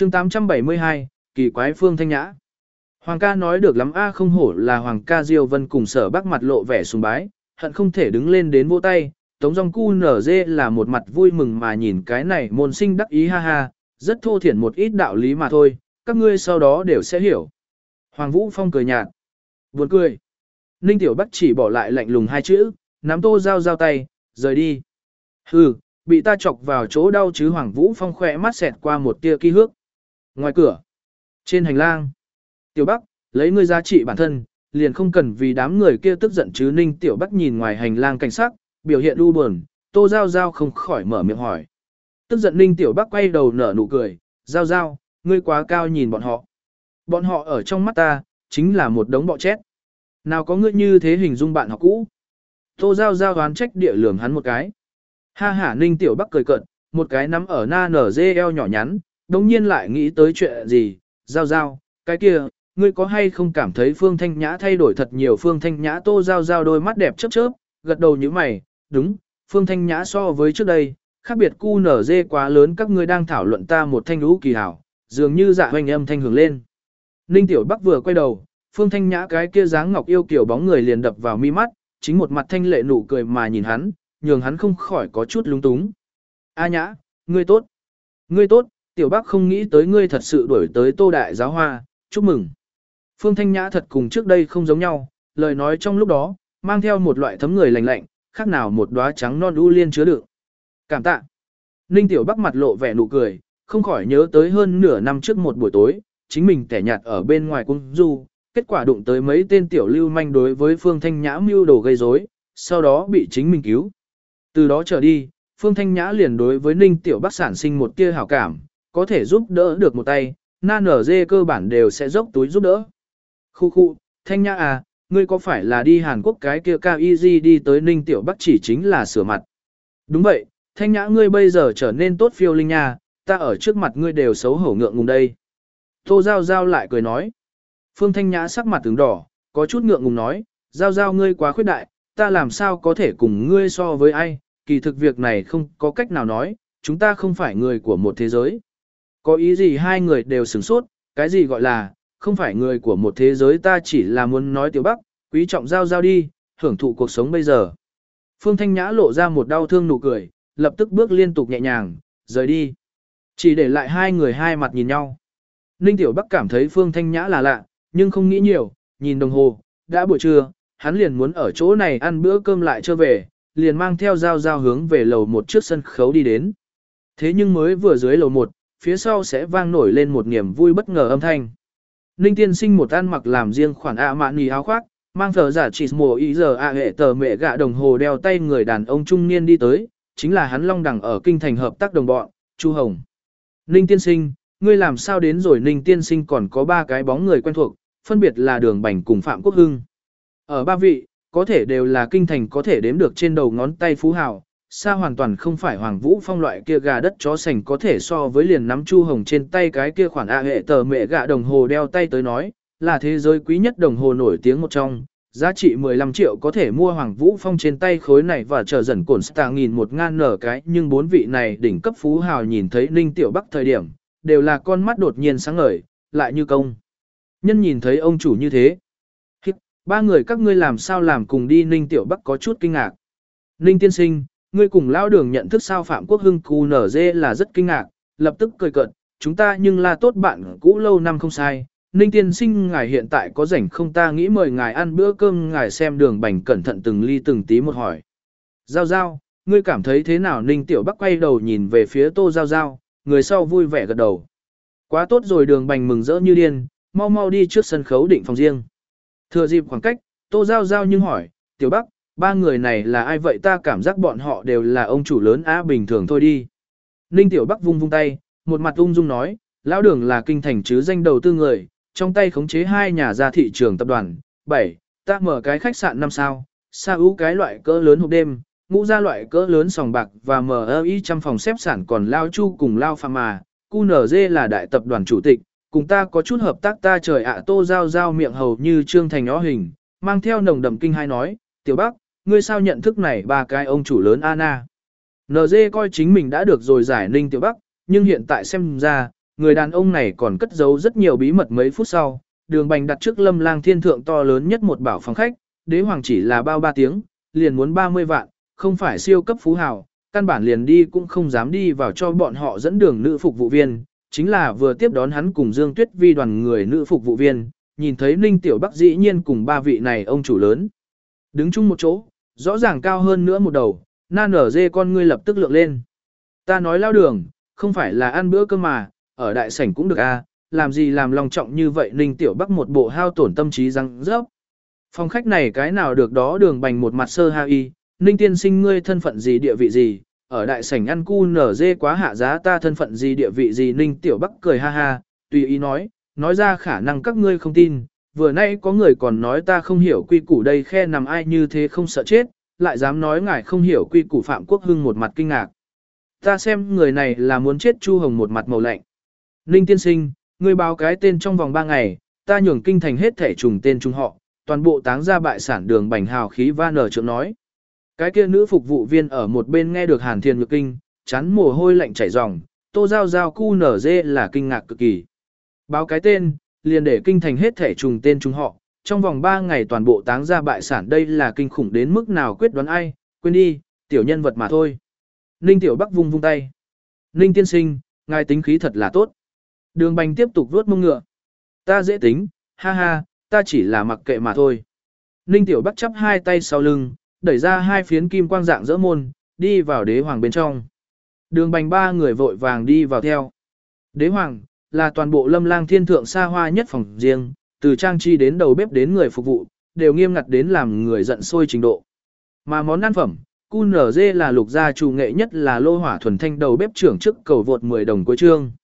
chương 872, kỳ quái Phương Thanh Nhã. Hoàng ca nói được lắm a, không hổ là Hoàng ca Diêu Vân cùng Sở Bắc mặt lộ vẻ sùng bái, hận không thể đứng lên đến vỗ tay. Tống Dung Cu nở dê là một mặt vui mừng mà nhìn cái này môn sinh đắc ý ha ha, rất thô thiển một ít đạo lý mà thôi, các ngươi sau đó đều sẽ hiểu. Hoàng Vũ Phong cười nhạt. Buồn cười. Ninh Tiểu Bắc chỉ bỏ lại lạnh lùng hai chữ, nắm Tô Giao Giao tay, rời đi. Hừ, bị ta chọc vào chỗ đau chứ. Hoàng Vũ Phong khỏe mắt xẹt qua một tia kỳ hước. Ngoài cửa, trên hành lang, Tiểu Bắc, lấy ngươi giá trị bản thân, liền không cần vì đám người kia tức giận chứ. Ninh Tiểu Bắc nhìn ngoài hành lang cảnh sát, biểu hiện u buồn, Tô Giao Giao không khỏi mở miệng hỏi. Tức giận Ninh Tiểu Bắc quay đầu nở nụ cười, Giao Giao, ngươi quá cao nhìn bọn họ. Bọn họ ở trong mắt ta, chính là một đống bọ chết. Nào có ngươi như thế hình dung bạn học cũ. Tô Giao Giao đoán trách địa lườm hắn một cái. Ha hả Ninh Tiểu Bắc cười cợt, một cái nắm ở na nở dê eo nhỏ nhắn, đồng nhiên lại nghĩ tới chuyện gì. Giao Giao, cái kia, ngươi có hay không cảm thấy Phương Thanh Nhã thay đổi thật nhiều? Phương Thanh Nhã Tô Giao Giao đôi mắt đẹp chớp chớp, gật đầu như mày, đúng, Phương Thanh Nhã so với trước đây, khác biệt cu nở dê quá lớn. Các ngươi đang thảo luận ta một thanh lũ kỳ hảo, dường như dạ hoành âm thanh hưởng lên. Ninh Tiểu Bắc vừa quay đầu, Phương Thanh Nhã cái kia dáng ngọc yêu kiểu bóng người liền đập vào mi mắt, chính một mặt thanh lệ nụ cười mà nhìn hắn, nhường hắn không khỏi có chút lúng túng. A Nhã, ngươi tốt. Ngươi tốt, Tiểu Bắc không nghĩ tới ngươi thật sự đuổi tới Tô Đại Giáo Hoa, chúc mừng. Phương Thanh Nhã thật cùng trước đây không giống nhau, lời nói trong lúc đó, mang theo một loại thấm người lạnh lạnh, khác nào một đóa trắng non u liên chứa đựng. Cảm tạ. Ninh Tiểu Bắc mặt lộ vẻ nụ cười, không khỏi nhớ tới hơn nửa năm trước một buổi tối, chính mình tẻ nhạt ở bên ngoài cung du, kết quả đụng tới mấy tên tiểu lưu manh đối với Phương Thanh Nhã mưu đồ gây rối, sau đó bị chính mình cứu. Từ đó trở đi, Phương Thanh Nhã liền đối với Ninh Tiểu Bắc sản sinh một tia hảo cảm, có thể giúp đỡ được một tay, na nở dê cơ bản đều sẽ dốc túi giúp đỡ. Khu khu, Thanh Nhã à, ngươi có phải là đi Hàn Quốc cái kia cao easy đi tới Ninh Tiểu Bắc chỉ chính là sửa mặt. Đúng vậy, Thanh Nhã ngươi bây giờ trở nên tốt phiêu linh nha, ta ở trước mặt ngươi đều xấu hổ ngượng ngùng đây. Tô Giao Giao lại cười nói. Phương Thanh Nhã sắc mặt tướng đỏ, có chút ngượng ngùng nói, Giao Giao ngươi quá khuyết đại, ta làm sao có thể cùng ngươi so với ai, kỳ thực việc này không có cách nào nói, chúng ta không phải người của một thế giới. Có ý gì? Hai người đều sửng sốt, cái gì gọi là, không phải người của một thế giới? Ta chỉ là muốn nói Tiểu Bắc, quý trọng Giao Giao đi, hưởng thụ cuộc sống bây giờ. Phương Thanh Nhã lộ ra một đau thương nụ cười, lập tức bước liên tục nhẹ nhàng, rời đi. Chỉ để lại hai người hai mặt nhìn nhau. Ninh Tiểu Bắc cảm thấy Phương Thanh Nhã là lạ, nhưng không nghĩ nhiều, nhìn đồng hồ, đã buổi trưa, hắn liền muốn ở chỗ này ăn bữa cơm lại trở về, liền mang theo Giao Giao hướng về lầu 1 trước sân khấu đi đến. Thế nhưng mới vừa dưới lầu 1, phía sau sẽ vang nổi lên một niềm vui bất ngờ âm thanh. Ninh Tiên Sinh một ăn mặc làm riêng khoản ạ mạn nì áo khoác, mang thờ giả chỉ mùa ý giờ ạ hệ tờ mẹ gạ đồng hồ đeo tay người đàn ông trung niên đi tới, chính là hắn Long Đẳng ở kinh thành hợp tác đồng bọn, Chu Hồng. Ninh Tiên Sinh, ngươi làm sao đến rồi? Ninh Tiên Sinh còn có ba cái bóng người quen thuộc, phân biệt là Đường Bành cùng Phạm Quốc Hưng. Ở ba vị, có thể đều là kinh thành có thể đếm được trên đầu ngón tay phú hào, xa hoàn toàn không phải Hoàng Vũ Phong loại kia gà đất chó sành có thể so với liền nắm Chu Hồng trên tay cái kia khoản ạ hệ tờ mẹ gạ đồng hồ đeo tay tới nói, là thế giới quý nhất đồng hồ nổi tiếng một trong, giá trị 15 triệu có thể mua Hoàng Vũ Phong trên tay khối này và chờ dần cổn stà nghìn một ngàn nở cái. Nhưng bốn vị này đỉnh cấp phú hào nhìn thấy Ninh Tiểu Bắc thời điểm, đều là con mắt đột nhiên sáng ngời, lại như công nhân nhìn thấy ông chủ như thế. Ba người các ngươi làm sao làm cùng đi? Ninh Tiểu Bắc có chút kinh ngạc. Ninh Tiên Sinh, ngươi cùng lão Đường nhận thức sao? Phạm Quốc Hưng QNZ là rất kinh ngạc, lập tức cười cợt, chúng ta nhưng là tốt bạn cũ lâu năm không sai. Ninh Tiên Sinh ngài hiện tại có rảnh không? Ta nghĩ mời ngài ăn bữa cơm. Ngài xem Đường Bành cẩn thận từng ly từng tí một hỏi. Giao Giao, ngươi cảm thấy thế nào? Ninh Tiểu Bắc quay đầu nhìn về phía Tô Giao Giao, người sau vui vẻ gật đầu. Quá tốt rồi. Đường Bành mừng rỡ như điên, mau mau đi trước sân khấu định phòng riêng. Thừa dịp khoảng cách, Tô Giao Giao nhưng hỏi, Tiểu Bắc, ba người này là ai vậy? Ta cảm giác bọn họ đều là ông chủ lớn á. Bình thường thôi đi. Ninh Tiểu Bắc vung vung tay, một mặt ung dung nói, lão Đường là kinh thành chứ danh đầu tư người, trong tay khống chế 2 nhà ra thị trường tập đoàn. 7. Ta mở cái khách sạn 5 sao, Sa Ú cái loại cỡ lớn hộp đêm, Ngũ Gia loại cỡ lớn sòng bạc và MI trăm phòng xếp sản. Còn Lao Chu cùng Lao Phàm mà, QNZ là đại tập đoàn chủ tịch, cùng ta có chút hợp tác. Ta trời ạ. Tô Giao Giao miệng hầu như trương thành ó hình, mang theo nồng đậm kinh hai nói, Tiểu Bắc, ngươi sao nhận thức này ba cái ông chủ lớn Anna? NG coi chính mình đã được rồi giải Ninh Tiểu Bắc, nhưng hiện tại xem ra, người đàn ông này còn cất giấu rất nhiều bí mật. Mấy phút sau, Đường Bành đặt trước Lâm Lang Thiên thượng to lớn nhất một bảo phòng khách, đế hoàng chỉ là bao 3 tiếng, liền muốn 30 vạn, không phải siêu cấp phú hào, căn bản liền đi cũng không dám đi vào cho bọn họ dẫn đường nữ phục vụ viên, chính là vừa tiếp đón hắn cùng Dương Tuyết Vi đoàn người nữ phục vụ viên, nhìn thấy Ninh Tiểu Bắc dĩ nhiên cùng 3 vị này ông chủ lớn. Đứng chung một chỗ, rõ ràng cao hơn nữa một đầu, na nở dê con ngươi lập tức lượng lên. Ta nói lao Đường, không phải là ăn bữa cơm mà, ở đại sảnh cũng được à, làm gì làm lòng trọng như vậy. Ninh Tiểu Bắc một bộ hao tổn tâm trí răng rớp. Phòng khách này cái nào được đó. Đường Bành một mặt sơ ha y, Ninh tiên sinh ngươi thân phận gì địa vị gì, ở đại sảnh ăn cu nở dê quá hạ giá, ta thân phận gì địa vị gì. Ninh Tiểu Bắc cười ha ha, tùy ý nói ra khả năng các ngươi không tin, vừa nay có người còn nói ta không hiểu quy củ đây, khe nằm ai như thế không sợ chết, lại dám nói ngài không hiểu quy củ. Phạm Quốc Hưng một mặt kinh ngạc. Ta xem người này là muốn chết. Chu Hồng một mặt màu lạnh. Ninh tiên sinh, ngươi báo cái tên trong vòng 3 ngày, ta nhường kinh thành hết thể trùng tên trùng họ, toàn bộ táng ra bại sản. Đường Bành hào khí va nở trượng nói. Cái kia nữ phục vụ viên ở một bên nghe được Hàn Thiên Nhược kinh, chán mồ hôi lạnh chảy ròng, Tô Giao Giao cu nở dê là kinh ngạc cực kỳ. Báo cái tên, liền để kinh thành hết thể trùng tên trùng họ, trong vòng 3 ngày toàn bộ táng ra bại sản, đây là kinh khủng đến mức nào quyết đoán ai, quên đi, tiểu nhân vật mà thôi. Ninh Tiểu Bắc vung vung tay. Ninh tiên sinh, ngài tính khí thật là tốt. Đường Bành tiếp tục vuốt mông ngựa. Ta dễ tính, ha ha, ta chỉ là mặc kệ mà thôi. Ninh Tiểu Bắc chắp 2 tay sau lưng, đẩy ra 2 phiến kim quang dạng dỡ môn, đi vào đế hoàng bên trong. Đường Bành 3 người vội vàng đi vào theo. Đế hoàng là toàn bộ Lâm Lang Thiên thượng xa hoa nhất phòng riêng, từ trang trí đến đầu bếp đến người phục vụ, đều nghiêm ngặt đến làm người giận sôi trình độ. Mà món ăn phẩm, cu nở dê là lục gia chủ nghệ nhất là lô hỏa thuần thanh đầu bếp trưởng trước cầu vượt 10 đồng cuối chương.